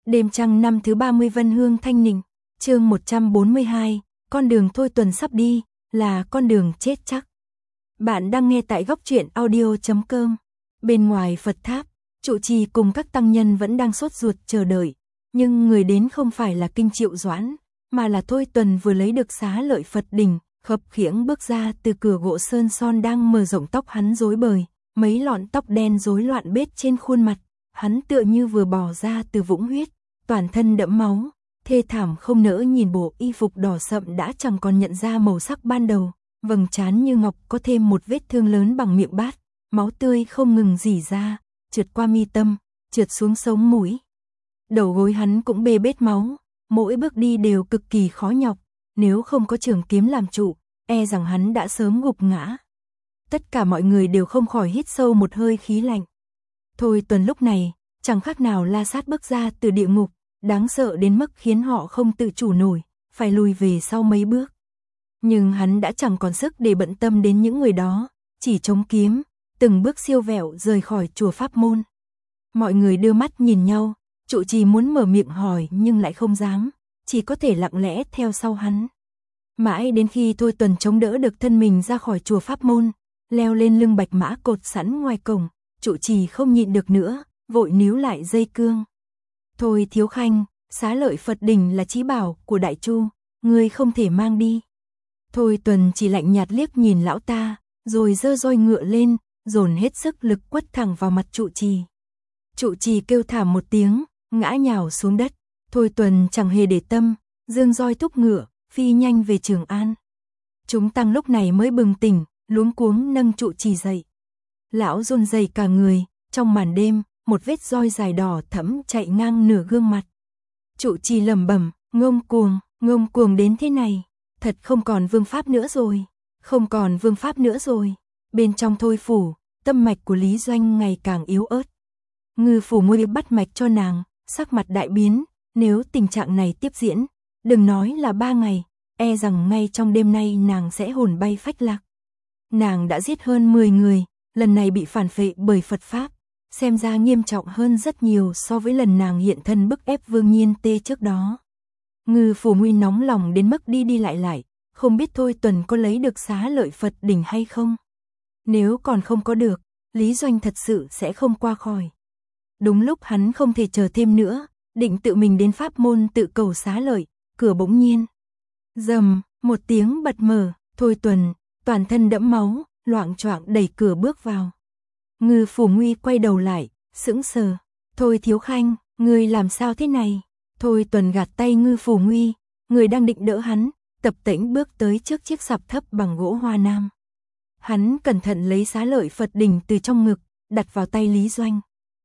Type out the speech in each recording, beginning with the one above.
Đêm trăng năm thứ 30 Vân Hương Thanh Ninh, chương 142, con đường Thôi Tuần sắp đi, là con đường chết chắc. Bạn đang nghe tại góc truyện audio.com. Bên ngoài Phật tháp, trụ trì cùng các tăng nhân vẫn đang sốt ruột chờ đợi, nhưng người đến không phải là Kinh Triệu Doãn, mà là Thôi Tuần vừa lấy được xá lợi Phật đỉnh, khập khiễng bước ra từ cửa gỗ sơn son đang mở rộng, tóc hắn rối bời, mấy lọn tóc đen rối loạn bết trên khuôn mặt, hắn tựa như vừa bò ra từ vũng huyết, toàn thân đẫm máu, thê thảm không nỡ nhìn bộ y phục đỏ sậm đã chẳng còn nhận ra màu sắc ban đầu, vầng trán như ngọc có thêm một vết thương lớn bằng miệng bát, máu tươi không ngừng rỉ ra, trượt qua mi tâm, trượt xuống sống mũi. Đầu gối hắn cũng bê bết máu, mỗi bước đi đều cực kỳ khó nhọc, nếu không có trường kiếm làm trụ, e rằng hắn đã sớm gục ngã. Tất cả mọi người đều không khỏi hít sâu một hơi khí lạnh. Thôi Tuần lúc này, chẳng khác nào La Sát bước ra từ địa ngục, đáng sợ đến mức khiến họ không tự chủ nổi, phải lùi về sau mấy bước. Nhưng hắn đã chẳng còn sức để bận tâm đến những người đó, chỉ chống kiếm, từng bước siêu vẹo rời khỏi chùa Pháp Môn. Mọi người đưa mắt nhìn nhau, trụ trì muốn mở miệng hỏi nhưng lại không dám, chỉ có thể lặng lẽ theo sau hắn. Mãi đến khi Thôi Tuần chống đỡ được thân mình ra khỏi chùa Pháp Môn, leo lên lưng bạch mã cột sẵn ngoài cổng, trụ trì không nhịn được nữa, vội níu lại dây cương. Thôi Thiếu Khanh, xá lợi Phật đỉnh là chí bảo của Đại Chu, ngươi không thể mang đi. Thôi Tuần chỉ lạnh nhạt liếc nhìn lão ta, rồi giơ roi ngựa lên, dồn hết sức lực quất thẳng vào mặt trụ trì. Trụ trì kêu thảm một tiếng, ngã nhào xuống đất. Thôi Tuần chẳng hề để tâm, giương roi thúc ngựa, phi nhanh về Trường An. Chúng tăng lúc này mới bừng tỉnh, luống cuống nâng trụ trì dậy. Lão run rẩy cả người, trong màn đêm, một vết roi dài đỏ thẫm chạy ngang nửa gương mặt. Trụ trì lẩm bẩm, ngông cuồng đến thế này, thật không còn vương pháp nữa rồi, không còn vương pháp nữa rồi. Bên trong Thôi phủ, tâm mạch của Lý Doanh ngày càng yếu ớt. Ngư phủ Muôi bắt mạch cho nàng, sắc mặt đại biến, nếu tình trạng này tiếp diễn, đừng nói là 3 ngày, e rằng ngay trong đêm nay nàng sẽ hồn bay phách lạc. Nàng đã giết hơn 10 người, lần này bị phản phệ bởi Phật Pháp, xem ra nghiêm trọng hơn rất nhiều so với lần nàng hiện thân bức ép Vương Nhiên Tê trước đó. Ngư phủ Nguy nóng lòng đến mức đi lại, không biết Thôi Tuần có lấy được xá lợi Phật đỉnh hay không. Nếu còn không có được, Lý Doanh thật sự sẽ không qua khỏi. Đúng lúc hắn không thể chờ thêm nữa, định tự mình đến Pháp Môn tự cầu xá lợi, cửa bỗng nhiên rầm một tiếng bật mở. Thôi Tuần, toàn thân đẫm máu, loạng choạng đẩy cửa bước vào. Ngư phủ Nguy quay đầu lại, sững sờ. Thôi Thiếu Khanh, ngươi làm sao thế này? Thôi Tuần gạt tay Ngư phủ Nguy, người đang định đỡ hắn, tập tễnh bước tới trước chiếc sạp thấp bằng gỗ hoa nam. Hắn cẩn thận lấy xá lợi Phật đỉnh từ trong ngực, đặt vào tay Lý Doanh.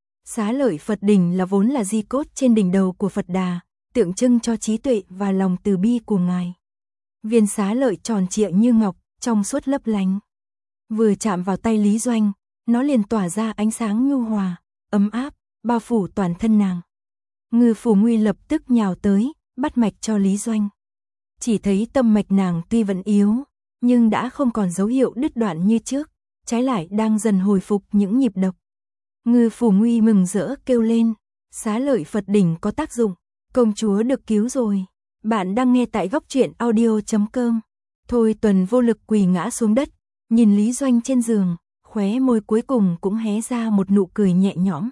Xá lợi Phật đỉnh là vốn là di cốt trên đỉnh đầu của Phật Đà, tượng trưng cho trí tuệ và lòng từ bi của ngài. Viên xá lợi tròn trịa như ngọc, trong suốt lấp lánh. Vừa chạm vào tay Lý Doanh, nó liền tỏa ra ánh sáng nhu hòa, ấm áp, bao phủ toàn thân nàng. Ngư phủ Nguy lập tức nhào tới, bắt mạch cho Lý Doanh. Chỉ thấy tâm mạch nàng tuy vẫn yếu, nhưng đã không còn dấu hiệu đứt đoạn như trước, trái lại đang dần hồi phục những nhịp đập. Ngư phủ Nguy mừng rỡ kêu lên, xá lợi Phật đỉnh có tác dụng, công chúa được cứu rồi. Bạn đang nghe tại góc truyện audio.com. Thôi Tuần vô lực quỳ ngã xuống đất, nhìn Lý Doanh trên giường, khóe môi cuối cùng cũng hé ra một nụ cười nhẹ nhõm.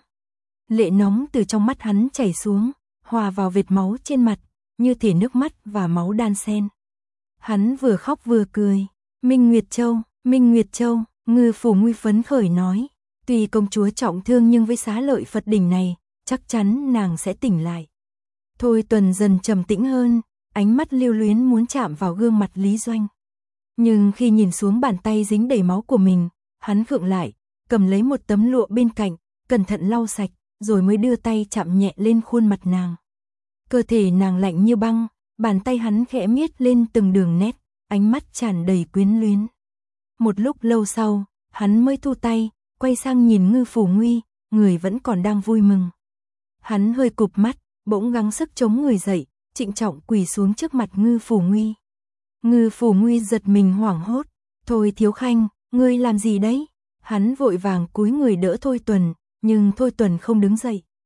Lệ nóng từ trong mắt hắn chảy xuống, hòa vào vệt máu trên mặt, như thể nước mắt và máu đan xen. Hắn vừa khóc vừa cười. Minh Nguyệt Châu, Ngư phủ Nguy phấn khởi nói, tuy công chúa trọng thương nhưng với xá lợi Phật đỉnh này, chắc chắn nàng sẽ tỉnh lại. Thôi Tuần dần trầm tĩnh hơn, ánh mắt lưu luyến muốn chạm vào gương mặt Lý Doanh. Nhưng khi nhìn xuống bàn tay dính đầy máu của mình, hắn khựng lại, cầm lấy một tấm lụa bên cạnh, cẩn thận lau sạch, rồi mới đưa tay chạm nhẹ lên khuôn mặt nàng. Cơ thể nàng lạnh như băng, bàn tay hắn khẽ miết lên từng đường nét, ánh mắt tràn đầy quyến luyến. Một lúc lâu sau, hắn mới thu tay, quay sang nhìn Ngư phủ Nguy, người vẫn còn đang vui mừng. Hắn hơi cụp mắt, bỗng gắng sức chống người dậy, trịnh trọng quỳ xuống trước mặt Ngư phủ Nguy. Ngư phủ Nguy giật mình hoảng hốt. Thôi Thiếu Khanh, ngươi làm gì đấy? Hắn vội vàng cúi người đỡ Thôi Tuần, nhưng Thôi Tuần không đứng dậy.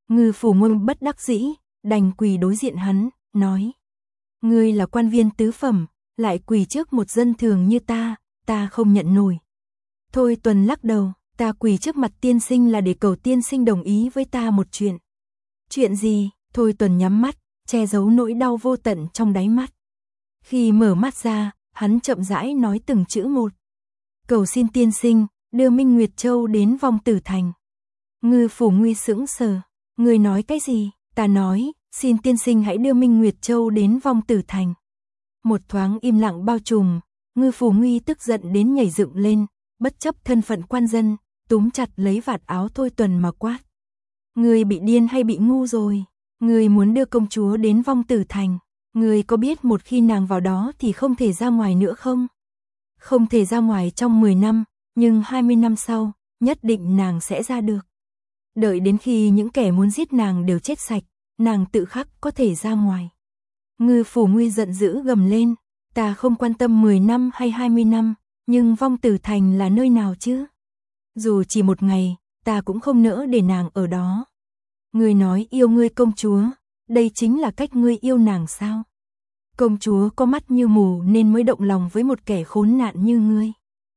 Ngư Phủ Ngôi bất đắc dĩ, đành quỳ đối diện hắn, nói. Ngươi là quan viên tứ phẩm, lại quỳ trước một dân thường như ta không nhận nổi. Thôi Tuần lắc đầu, ta quỳ trước mặt tiên sinh là để cầu tiên sinh đồng ý với ta một chuyện. Chuyện gì? Thôi Tuần nhắm mắt, che giấu nỗi đau vô tận trong đáy mắt. Khi mở mắt ra, hắn chậm rãi nói từng chữ một. Cầu xin tiên sinh, đưa Minh Nguyệt Châu đến Vong Tử Thành. Ngư Phủ Nguy sững sờ. Ngươi nói cái gì? Ta nói, xin tiên sinh hãy đưa Minh Nguyệt Châu đến Vong Tử Thành. Một thoáng im lặng bao trùm, Ngư Phủ Nguy tức giận đến nhảy dựng lên, bất chấp thân phận quan dân, túm chặt lấy vạt áo Thôi Tuần mà quát. Ngươi bị điên hay bị ngu rồi? Ngươi muốn đưa công chúa đến Vong Tử Thành, ngươi có biết một khi nàng vào đó thì không thể ra ngoài nữa không? Không thể ra ngoài trong 10 năm, nhưng 20 năm sau, nhất định nàng sẽ ra được. Đợi đến khi những kẻ muốn giết nàng đều chết sạch, nàng tự khắc có thể ra ngoài. Ngư Phủ Nguy giận dữ gầm lên, ta không quan tâm 10 năm hay 20 năm, nhưng Vong Tử Thành là nơi nào chứ? Dù chỉ một ngày, ta cũng không nỡ để nàng ở đó. Ngươi nói yêu ngươi công chúa, đây chính là cách ngươi yêu nàng sao? Công chúa có mắt như mù nên mới động lòng với một kẻ khốn nạn như ngươi.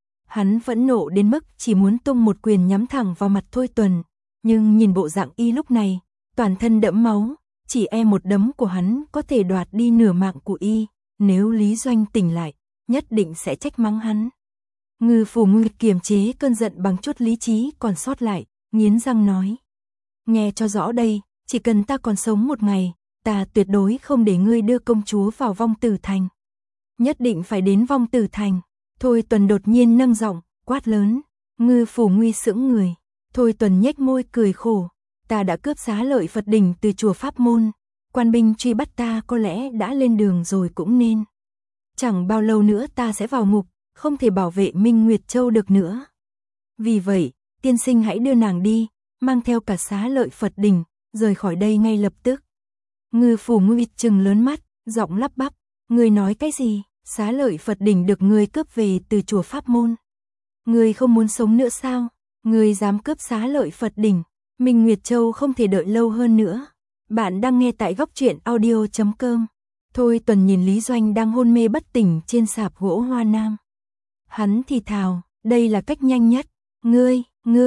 Hắn phẫn nộ đến mức chỉ muốn tung một quyền nhắm thẳng vào mặt Thôi Tuần, nhưng nhìn bộ dạng y lúc này, toàn thân đẫm máu, chỉ một đấm của hắn có thể đoạt đi nửa mạng của y, nếu Lý Doanh tỉnh lại, nhất định sẽ trách mắng hắn. Ngư Phủ Nguy kiềm chế cơn giận bằng chút lý trí còn sót lại, nghiến răng nói. Nghe cho rõ đây, chỉ cần ta còn sống một ngày, ta tuyệt đối không để ngươi đưa công chúa vào Vong Tử Thành. Nhất định phải đến Vong Tử Thành. Thôi Tuần đột nhiên nâng giọng, quát lớn. Ngư Phủ Nguy sững người. Thôi Tuần nhếch môi cười khổ. Ta đã cướp xá lợi Phật đỉnh từ chùa Pháp Môn. Quan binh truy bắt ta có lẽ đã lên đường rồi cũng nên. Chẳng bao lâu nữa ta sẽ vào ngục, không thể bảo vệ Minh Nguyệt Châu được nữa. Vì vậy, tiên sinh hãy đưa nàng đi, mang theo cả xá lợi Phật đỉnh, rời khỏi đây ngay lập tức. Ngư Phủ Nguy trừng lớn mắt, giọng lắp bắp. Ngươi nói cái gì? Xá lợi Phật đỉnh được ngươi cướp về từ chùa Pháp Môn. Ngươi không muốn sống nữa sao? Ngươi dám cướp xá lợi Phật đỉnh? Minh Nguyệt Châu không thể đợi lâu hơn nữa. Bạn đang nghe tại Góc Truyện Audio.com. Thôi Tuần nhìn Lý Doanh đang hôn mê bất tỉnh trên sạp gỗ Hoa Nam. Hắn thì thào, đây là cách nhanh nhất. Ngươi,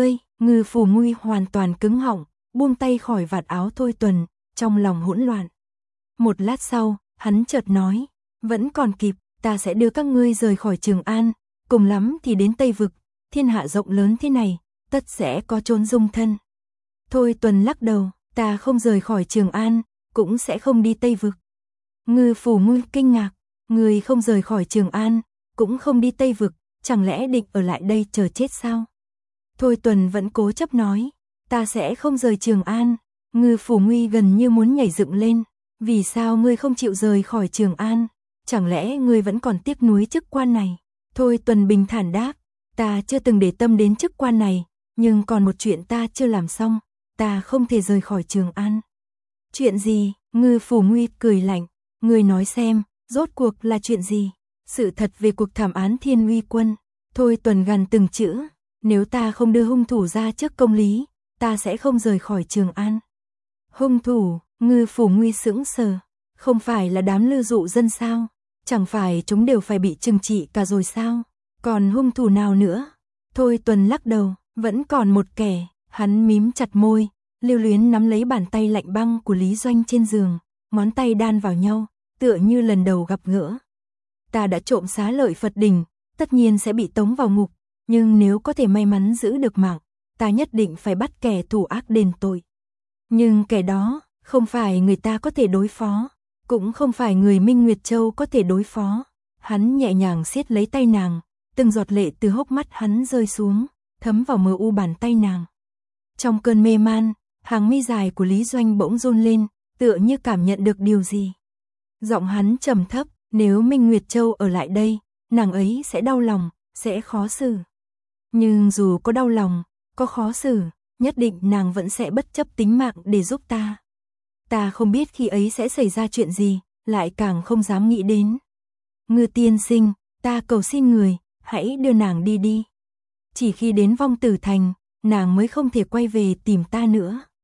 Ngư Phủ Nguy hoàn toàn cứng họng, buông tay khỏi vạt áo Thôi Tuần, trong lòng hỗn loạn. Một lát sau, hắn chợt nói, vẫn còn kịp, ta sẽ đưa các ngươi rời khỏi Trường An, cùng lắm thì đến Tây Vực, thiên hạ rộng lớn thế này, tất sẽ có chốn dung thân. Thôi Tuần lắc đầu, ta không rời khỏi Trường An, cũng sẽ không đi Tây Vực. Ngư Phủ Nguy kinh ngạc, ngươi không rời khỏi Trường An, cũng không đi Tây Vực, chẳng lẽ định ở lại đây chờ chết sao? Thôi Tuần vẫn cố chấp nói, ta sẽ không rời Trường An. Ngư Phủ Nguy gần như muốn nhảy dựng lên, vì sao ngươi không chịu rời khỏi Trường An? Chẳng lẽ ngươi vẫn còn tiếc nuối chức quan này? Thôi Tuần bình thản đáp, ta chưa từng để tâm đến chức quan này, nhưng còn một chuyện ta chưa làm xong, ta không thể rời khỏi Trường An. Chuyện gì? Ngư Phủ Nguy cười lạnh, ngươi nói xem, rốt cuộc là chuyện gì? Sự thật về cuộc thảm án Thiên Uy Quân. Thôi Tuần gằn từng chữ, nếu ta không đưa hung thủ ra trước công lý, ta sẽ không rời khỏi Trường An. Hung thủ? Ngư Phủ Nguy sững sờ, không phải là đám lư dụ dân sao? Chẳng phải chúng đều phải bị trừng trị cả rồi sao? Còn hung thủ nào nữa? Thôi Tuần lắc đầu, vẫn còn một kẻ. Hắn mím chặt môi, lưu luyến nắm lấy bàn tay lạnh băng của Lý Doanh trên giường, ngón tay đan vào nhau, tựa như lần đầu gặp gỡ. Ta đã trộm xá lợi Phật đỉnh, tất nhiên sẽ bị tống vào ngục, nhưng nếu có thể may mắn giữ được mạng, ta nhất định phải bắt kẻ thủ ác đền tội. Nhưng kẻ đó, không phải người ta có thể đối phó, cũng không phải người Minh Nguyệt Châu có thể đối phó. Hắn nhẹ nhàng siết lấy tay nàng, từng giọt lệ từ hốc mắt hắn rơi xuống, thấm vào mờ u bàn tay nàng. Trong cơn mê man, hàng mi dài của Lý Doanh bỗng run lên, tựa như cảm nhận được điều gì. Giọng hắn trầm thấp, nếu Minh Nguyệt Châu ở lại đây, nàng ấy sẽ đau lòng, sẽ khó xử. Nhưng dù có đau lòng, có khó xử, nhất định nàng vẫn sẽ bất chấp tính mạng để giúp ta. Ta không biết khi ấy sẽ xảy ra chuyện gì, lại càng không dám nghĩ đến. Ngư tiên sinh, ta cầu xin người, hãy đưa nàng đi. Chỉ khi đến Vong Tử Thành, nàng mới không thể quay về tìm ta nữa.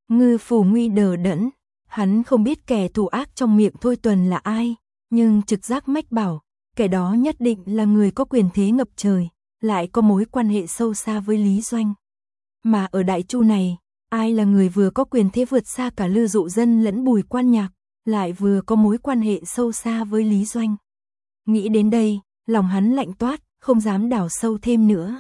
Ngư Phủ Nguy đờ đẫn, hắn không biết kẻ thù ác trong miệng Thôi Tuần là ai, nhưng trực giác mách bảo, kẻ đó nhất định là người có quyền thế ngập trời, lại có mối quan hệ sâu xa với Lý Doanh. Mà ở Đại Chu này, ai là người vừa có quyền thế vượt xa cả Lư Dụ Dân lẫn Bùi Quan Nhạc, lại vừa có mối quan hệ sâu xa với Lý Doanh. Nghĩ đến đây, lòng hắn lạnh toát, không dám đào sâu thêm nữa.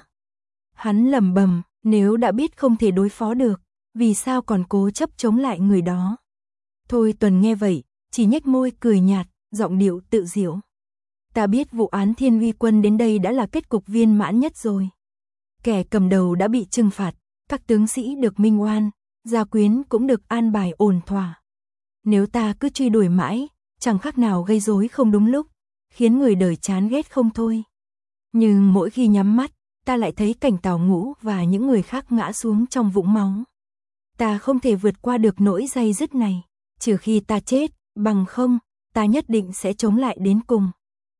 Hắn lẩm bẩm, nếu đã biết không thể đối phó được, vì sao còn cố chấp chống lại người đó. Thôi Tuần nghe vậy, chỉ nhếch môi cười nhạt, giọng điệu tự giễu. Ta biết vụ án Thiên Uy Quân đến đây đã là kết cục viên mãn nhất rồi. Kẻ cầm đầu đã bị trừng phạt, các tướng sĩ được minh oan, gia quyến cũng được an bài ổn thỏa. Nếu ta cứ truy đuổi mãi, chẳng khác nào gây rối không đúng lúc, khiến người đời chán ghét không thôi. Nhưng mỗi khi nhắm mắt, ta lại thấy cảnh Tào Ngũ và những người khác ngã xuống trong vũng máu. Ta không thể vượt qua được nỗi day dứt này, trừ khi ta chết, bằng không, ta nhất định sẽ chống lại đến cùng.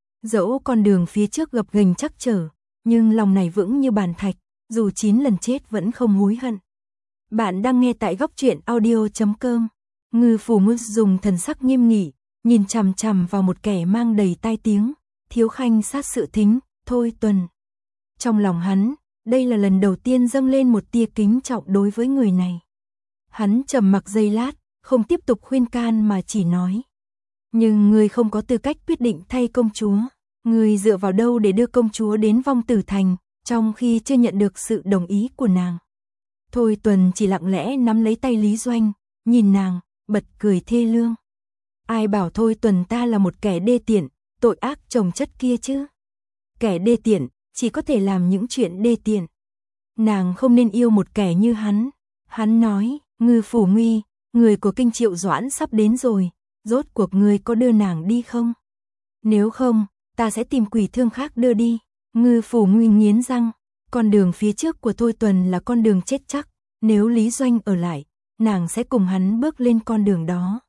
Dẫu con đường phía trước gập ghềnh chắc trở, nhưng lòng này vững như bàn thạch, dù 9 lần chết vẫn không hối hận. Bạn đang nghe tại góc truyện audio.com. Ngư Phủ Nguy dùng thần sắc nghiêm nghị, nhìn chằm chằm vào một kẻ mang đầy tai tiếng, thiếu khanh sát sự thính, Thôi Tuần. Trong lòng hắn, đây là lần đầu tiên dâng lên một tia kính trọng đối với người này. Hắn trầm mặc giây lát, không tiếp tục khuyên can mà chỉ nói. Nhưng ngươi không có tư cách quyết định thay công chúa. Ngươi dựa vào đâu để đưa công chúa đến Vong Tử Thành, trong khi chưa nhận được sự đồng ý của nàng. Thôi Tuần chỉ lặng lẽ nắm lấy tay Lý Doanh, nhìn nàng, bật cười thê lương. Ai bảo Thôi Tuần ta là một kẻ đê tiện, tội ác chồng chất kia chứ. Kẻ đê tiện, chỉ có thể làm những chuyện đê tiện. Nàng không nên yêu một kẻ như hắn. Hắn nói, Ngư Phủ Nguy, người của Kinh Triệu Doãn sắp đến rồi, rốt cuộc ngươi có đưa nàng đi không? Nếu không, ta sẽ tìm quỷ thương khác đưa đi. Ngư Phủ Nguy nghiến răng, con đường phía trước của Thôi Tuần là con đường chết chắc, nếu Lý Doanh ở lại, nàng sẽ cùng hắn bước lên con đường đó.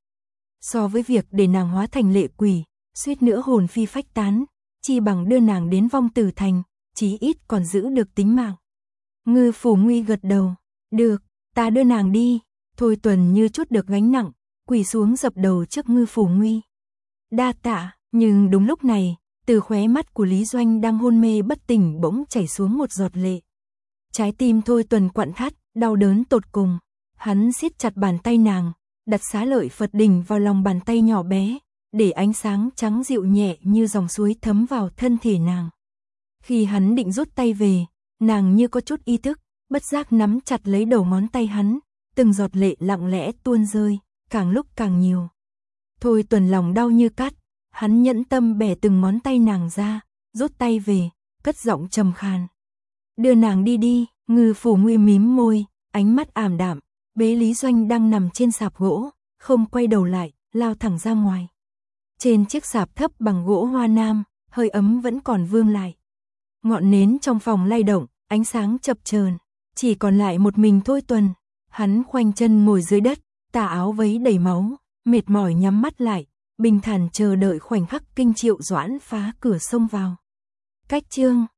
So với việc để nàng hóa thành lệ quỷ, suýt nữa hồn phi phách tán, chi bằng đưa nàng đến Vong Tử Thành, chí ít còn giữ được tính mạng. Ngư Phủ Nguy gật đầu, được, ta đưa nàng đi. Thôi Tuần như chút được gánh nặng, quỳ xuống dập đầu trước Ngư Phủ Nguy. Đa tạ, nhưng đúng lúc này, từ khóe mắt của Lý Doanh đang hôn mê bất tỉnh bỗng chảy xuống một giọt lệ. Trái tim Thôi Tuần quặn thắt, đau đớn tột cùng. Hắn siết chặt bàn tay nàng, đặt xá lợi Phật đỉnh vào lòng bàn tay nhỏ bé, để ánh sáng trắng dịu nhẹ như dòng suối thấm vào thân thể nàng. Khi hắn định rút tay về, nàng như có chút ý thức, bất giác nắm chặt lấy đầu ngón tay hắn, từng giọt lệ lặng lẽ tuôn rơi, càng lúc càng nhiều. Thôi Tuần lòng đau như cắt, hắn nhẫn tâm bẻ từng ngón tay nàng ra, rút tay về, cất giọng trầm khàn. Đưa nàng đi đi. Ngư Phủ Nguy mím môi, ánh mắt ảm đạm, bế Lý Doanh đang nằm trên sạp gỗ, không quay đầu lại, lao thẳng ra ngoài. Trên chiếc sạp thấp bằng gỗ hoa nam, hơi ấm vẫn còn vương lại. Ngọn nến trong phòng lay động, ánh sáng chập chờn, chỉ còn lại một mình Thôi Tuần. Hắn khoanh chân ngồi dưới đất, tà áo vấy đầy máu, mệt mỏi nhắm mắt lại, bình thản chờ đợi khoảnh khắc Kinh Triệu Doãn phá cửa xông vào. Cách chương